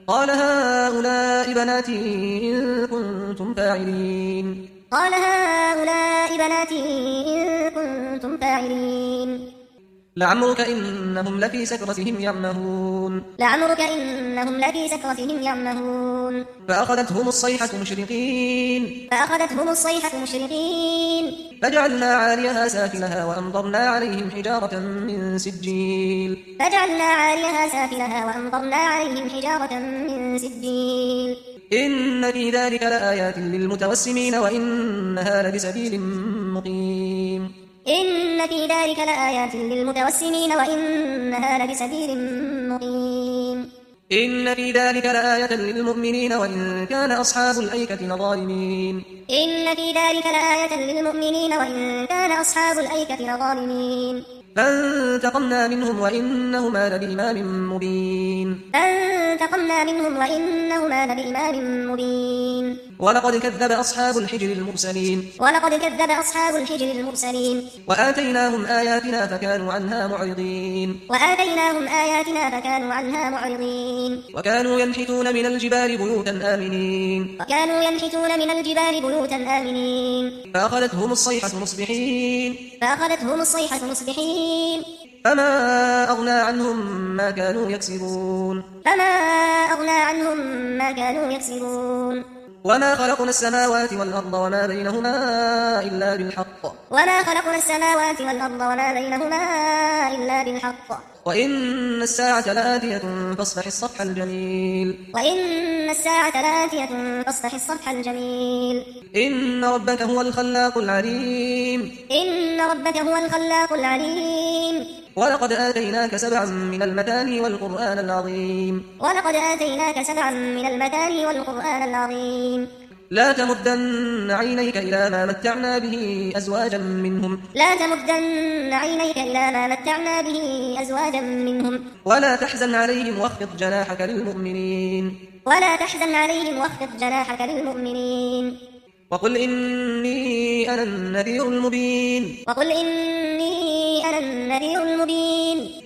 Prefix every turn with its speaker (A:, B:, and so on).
A: قال هؤلاء بناتي إن كنتم فاعلين
B: قال هؤلاء بناتي إن كنتم فاعلين
A: لعمرك إنهم لفي سكرتهم يعمهون
B: لعمرك إنهم لفي سكرتهم يعمهون
A: فأخذتهم الصيحة مشرقين
B: فأخذتهم الصيحة مشرقين
A: فجعلنا عاليها سافلها وأمطرنا عليهم حجارة من سجيل
B: فجعلنا عاليها سافلها وأمطرنا عليهم حجارة من سجيل
A: إن في ذلك لآيات للمتوسمين وإنها لبسبيل مقيم
B: إن في ذلك لآيات للمتوسمين وإنها لبسبيل مقيم
A: إن في ذلك لآية للمؤمنين وإن كان أصحاب الأيكة لظالمين
B: إن في ذلك لآية للمؤمنين وإن كان أصحاب الأيكة لظالمين
A: فانتقمنا منهم وإنهما لبإمام مبين
B: فانتقمنا منهم وإنهما لبإمام مبين
A: ولقد كذب أصحاب الحجر المرسلين
B: ولقد كذب أصحاب الحجر المرسلين
A: وآتيناهم آياتنا فكانوا عنها معرضين
B: وآتيناهم آياتنا فكانوا عنها معرضين
A: وكانوا ينحتون من الجبال بيوتا آمنين
B: وكانوا ينحتون من الجبال بيوتا آمنين
A: فأخذتهم الصيحة مصبحين
B: فأخذتهم الصيحة مصبحين
A: فما أغنى عنهم ما كانوا يكسبون
B: فما أغنى عنهم ما كانوا يكسبون
A: وما خلقنا السماوات والأرض وما بينهما إلا بالحق
B: وما خلقنا السماوات والأرض وما بينهما إلا بالحق
A: وإن الساعة لآتية فاصفح الصفح الجميل
B: وإن الساعة لآتية فاصفح الصفح الجميل
A: إن ربك هو الخلاق العليم
B: إن ربك هو الخلاق العليم
A: ولقد آتيناك سبعا من المثاني والقرآن العظيم
B: ولقد آتيناك سبعا من المثاني والقرآن العظيم
A: لا تمدن عينيك إلى ما متعنا به أزواجا منهم
B: لا تمدن عينيك إلى ما متعنا به أزواجا منهم
A: ولا تحزن عليهم واخفض جناحك للمؤمنين
B: ولا تحزن عليهم واخفض جناحك للمؤمنين
A: وقل إني أنا النذير المبين
B: وقل إني أنا النذير المبين